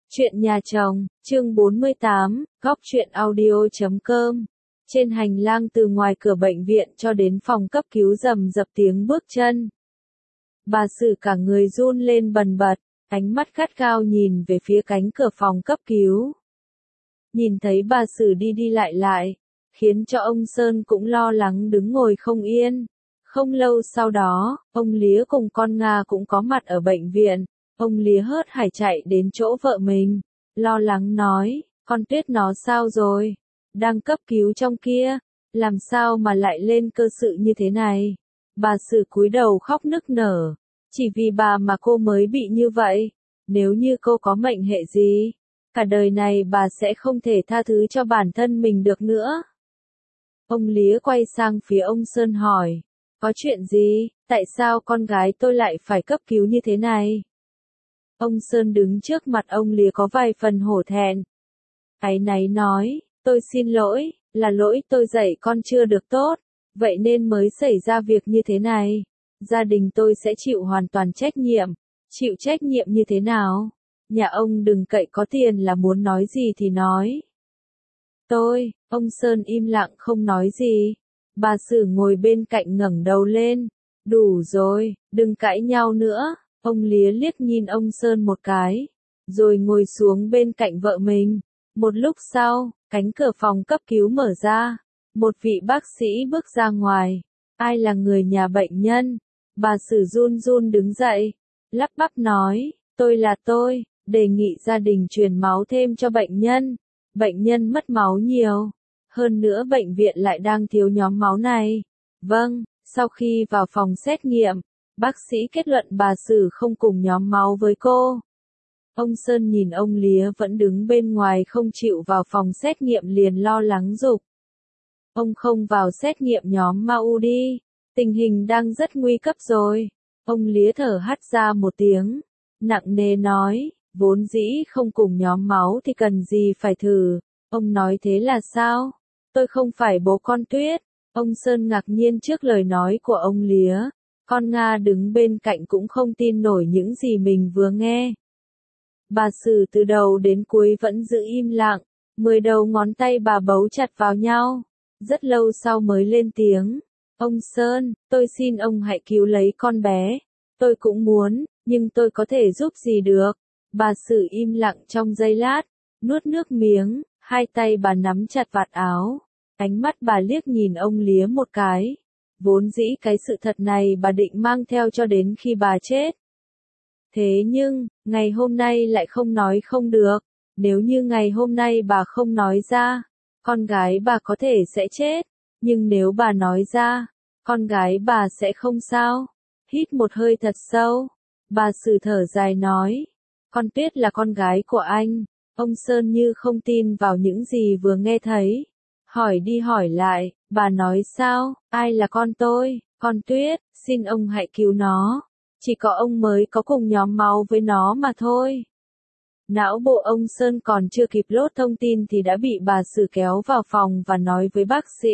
Chuyện nhà chồng, chương 48, góc truyện audio.com. Trên hành lang từ ngoài cửa bệnh viện cho đến phòng cấp cứu rầm rập tiếng bước chân. Bà Sử cả người run lên bần bật, ánh mắt gắt gao nhìn về phía cánh cửa phòng cấp cứu. Nhìn thấy bà Sử đi đi lại lại, khiến cho ông Sơn cũng lo lắng đứng ngồi không yên. Không lâu sau đó, ông Lía cùng con Nga cũng có mặt ở bệnh viện. Ông Lía hớt hải chạy đến chỗ vợ mình, lo lắng nói, con Tuyết nó sao rồi? Đang cấp cứu trong kia, làm sao mà lại lên cơ sự như thế này? Bà Sử cúi đầu khóc nức nở, chỉ vì bà mà cô mới bị như vậy. Nếu như cô có mệnh hệ gì, cả đời này bà sẽ không thể tha thứ cho bản thân mình được nữa. Ông Lía quay sang phía ông Sơn hỏi, có chuyện gì, tại sao con gái tôi lại phải cấp cứu như thế này? Ông Sơn đứng trước mặt ông Lía có vài phần hổ thẹn. Áy náy nói, tôi xin lỗi, là lỗi tôi dạy con chưa được tốt, vậy nên mới xảy ra việc như thế này. Gia đình tôi sẽ chịu hoàn toàn trách nhiệm. Chịu trách nhiệm như thế nào? Nhà ông đừng cậy có tiền là muốn nói gì thì nói. Ông Sơn im lặng không nói gì. Bà Sử ngồi bên cạnh ngẩng đầu lên. Đủ rồi, đừng cãi nhau nữa. Ông Lía liếc nhìn ông Sơn một cái, rồi ngồi xuống bên cạnh vợ mình. Một lúc sau, cánh cửa phòng cấp cứu mở ra. Một vị bác sĩ bước ra ngoài. Ai là người nhà bệnh nhân? Bà Sử run run đứng dậy, lắp bắp nói, tôi, đề nghị gia đình truyền máu thêm cho bệnh nhân. Bệnh nhân mất máu nhiều. Hơn nữa bệnh viện lại đang thiếu nhóm máu này. Vâng, sau khi vào phòng xét nghiệm, bác sĩ kết luận bà Sử không cùng nhóm máu với cô. Ông Sơn nhìn ông Lía vẫn đứng bên ngoài không chịu vào phòng xét nghiệm liền lo lắng giục. Ông không vào xét nghiệm nhóm máu đi, tình hình đang rất nguy cấp rồi. Ông Lía thở hắt ra một tiếng, nặng nề nói, vốn dĩ không cùng nhóm máu thì cần gì phải thử. Ông nói thế là sao? Tôi không phải bố con Tuyết. Ông Sơn ngạc nhiên trước lời nói của ông Lía. Con Nga đứng bên cạnh cũng không tin nổi những gì mình vừa nghe. Bà Sử từ đầu đến cuối vẫn giữ im lặng, 10 đầu ngón tay bà bấu chặt vào nhau. Rất lâu sau mới lên tiếng. Ông Sơn, tôi xin ông hãy cứu lấy con bé. Tôi cũng muốn, nhưng tôi có thể giúp gì được? Bà Sử im lặng trong giây lát, nuốt nước miếng, hai tay bà nắm chặt vạt áo. Ánh mắt bà liếc nhìn ông Lía một cái. Vốn dĩ cái sự thật này bà định mang theo cho đến khi bà chết. Thế nhưng, ngày hôm nay lại không nói không được. Nếu như ngày hôm nay bà không nói ra, con gái bà có thể sẽ chết. Nhưng nếu bà nói ra, con gái bà sẽ không sao. Hít một hơi thật sâu, bà Sử thở dài nói, con Tuyết là con gái của anh. Ông Sơn như không tin vào những gì vừa nghe thấy. Hỏi đi hỏi lại, bà nói sao, ai là con tôi? Con Tuyết, xin ông hãy cứu nó. Chỉ có ông mới có cùng nhóm máu với nó mà thôi. Não bộ ông Sơn còn chưa kịp lốt thông tin thì đã bị bà Sử kéo vào phòng và nói với bác sĩ.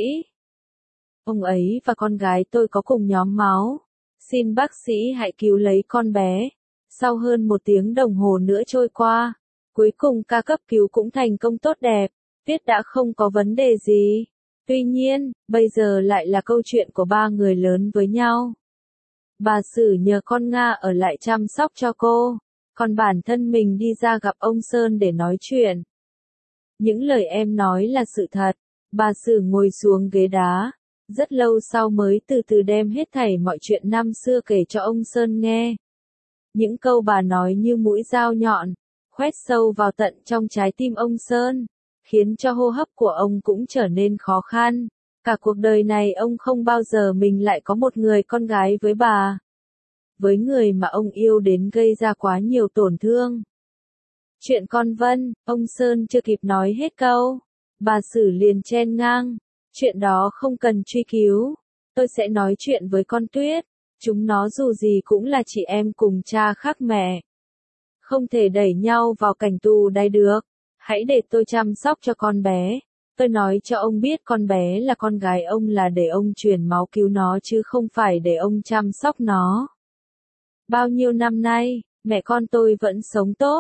Ông ấy và con gái tôi có cùng nhóm máu. Xin bác sĩ hãy cứu lấy con bé. Sau hơn 1 tiếng đồng hồ nữa trôi qua, cuối cùng ca cấp cứu cũng thành công tốt đẹp. Tuyết đã không có vấn đề gì. Tuy nhiên, bây giờ lại là câu chuyện của 3 người lớn với nhau. Bà Sử nhờ con Nga ở lại chăm sóc cho cô, còn bản thân mình đi ra gặp ông Sơn để nói chuyện. Những lời em nói là sự thật. Bà Sử ngồi xuống ghế đá, rất lâu sau mới từ từ đem hết thảy mọi chuyện năm xưa kể cho ông Sơn nghe. Những câu bà nói như mũi dao nhọn, khoét sâu vào tận trong trái tim ông Sơn, khiến cho hô hấp của ông cũng trở nên khó khăn. Cả cuộc đời này ông không bao giờ mình lại có một người con gái với bà. Với người mà ông yêu đến gây ra quá nhiều tổn thương. Chuyện con Vân, ông Sơn chưa kịp nói hết câu. Bà Sử liền chen ngang. Chuyện đó không cần truy cứu. Tôi sẽ nói chuyện với con Tuyết. Chúng nó dù gì cũng là chị em cùng cha khác mẹ. Không thể đẩy nhau vào cảnh tù đày được. Hãy để tôi chăm sóc cho con bé. Tôi nói cho ông biết con bé là con gái ông là để ông truyền máu cứu nó chứ không phải để ông chăm sóc nó. Bao nhiêu năm nay, mẹ con tôi vẫn sống tốt.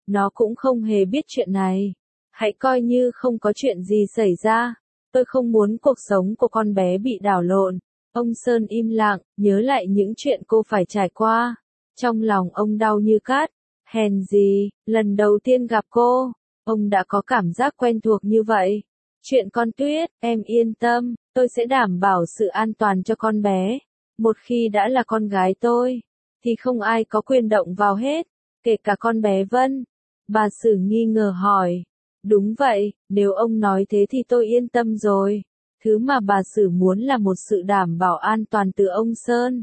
Nó cũng không hề biết chuyện này. Hãy coi như không có chuyện gì xảy ra. Tôi không muốn cuộc sống của con bé bị đảo lộn. Ông Sơn im lặng, nhớ lại những chuyện cô phải trải qua. Trong lòng ông đau như cát. Hèn gì, lần đầu tiên gặp cô, ông đã có cảm giác quen thuộc như vậy. Chuyện con Tuyết, em yên tâm, tôi sẽ đảm bảo sự an toàn cho con bé. Một khi đã là con gái tôi, thì không ai có quyền động vào hết, kể cả con bé Vân. Bà Sử nghi ngờ hỏi. Đúng vậy, nếu ông nói thế thì tôi yên tâm rồi. Thứ mà bà Sử muốn là một sự đảm bảo an toàn từ ông Sơn.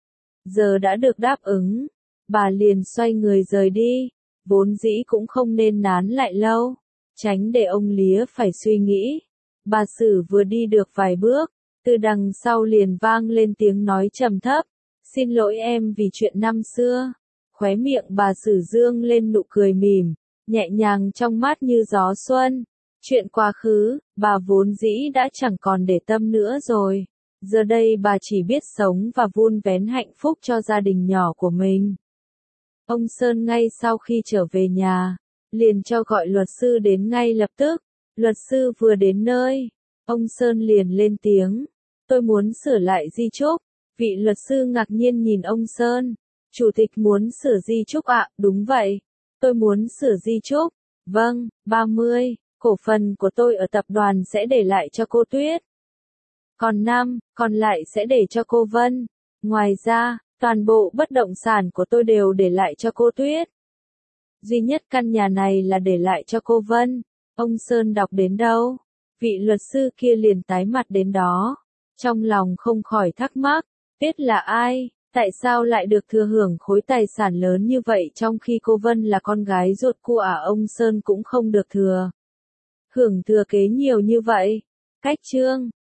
Giờ đã được đáp ứng, bà liền xoay người rời đi. Vốn dĩ cũng không nên nán lại lâu, tránh để ông Lía phải suy nghĩ. Bà Sử vừa đi được vài bước, từ đằng sau liền vang lên tiếng nói trầm thấp. Xin lỗi em vì chuyện năm xưa. Khóe miệng bà Sử dương lên nụ cười mỉm, nhẹ nhàng trong mắt như gió xuân. Chuyện quá khứ, bà vốn dĩ đã chẳng còn để tâm nữa rồi. Giờ đây bà chỉ biết sống và vun vén hạnh phúc cho gia đình nhỏ của mình. Ông Sơn ngay sau khi trở về nhà, liền cho gọi luật sư đến ngay lập tức. Luật sư vừa đến nơi, ông Sơn liền lên tiếng. Tôi muốn sửa lại di chúc. Vị luật sư ngạc nhiên nhìn ông Sơn. Chủ tịch muốn sửa di chúc ạ? Đúng vậy. Tôi muốn sửa di chúc. Vâng, 30, cổ phần của tôi ở tập đoàn sẽ để lại cho cô Tuyết. Còn 5, còn lại sẽ để cho cô Vân. Ngoài ra, toàn bộ bất động sản của tôi đều để lại cho cô Tuyết. Duy nhất căn nhà này là để lại cho cô Vân. Ông Sơn đọc đến đâu, vị luật sư kia liền tái mặt đến đó. Trong lòng không khỏi thắc mắc, Tuyết là ai? Tại sao lại được thừa hưởng khối tài sản lớn như vậy trong khi cô Vân là con gái ruột của ông Sơn cũng không được thừa hưởng thừa kế nhiều như vậy? Cách chương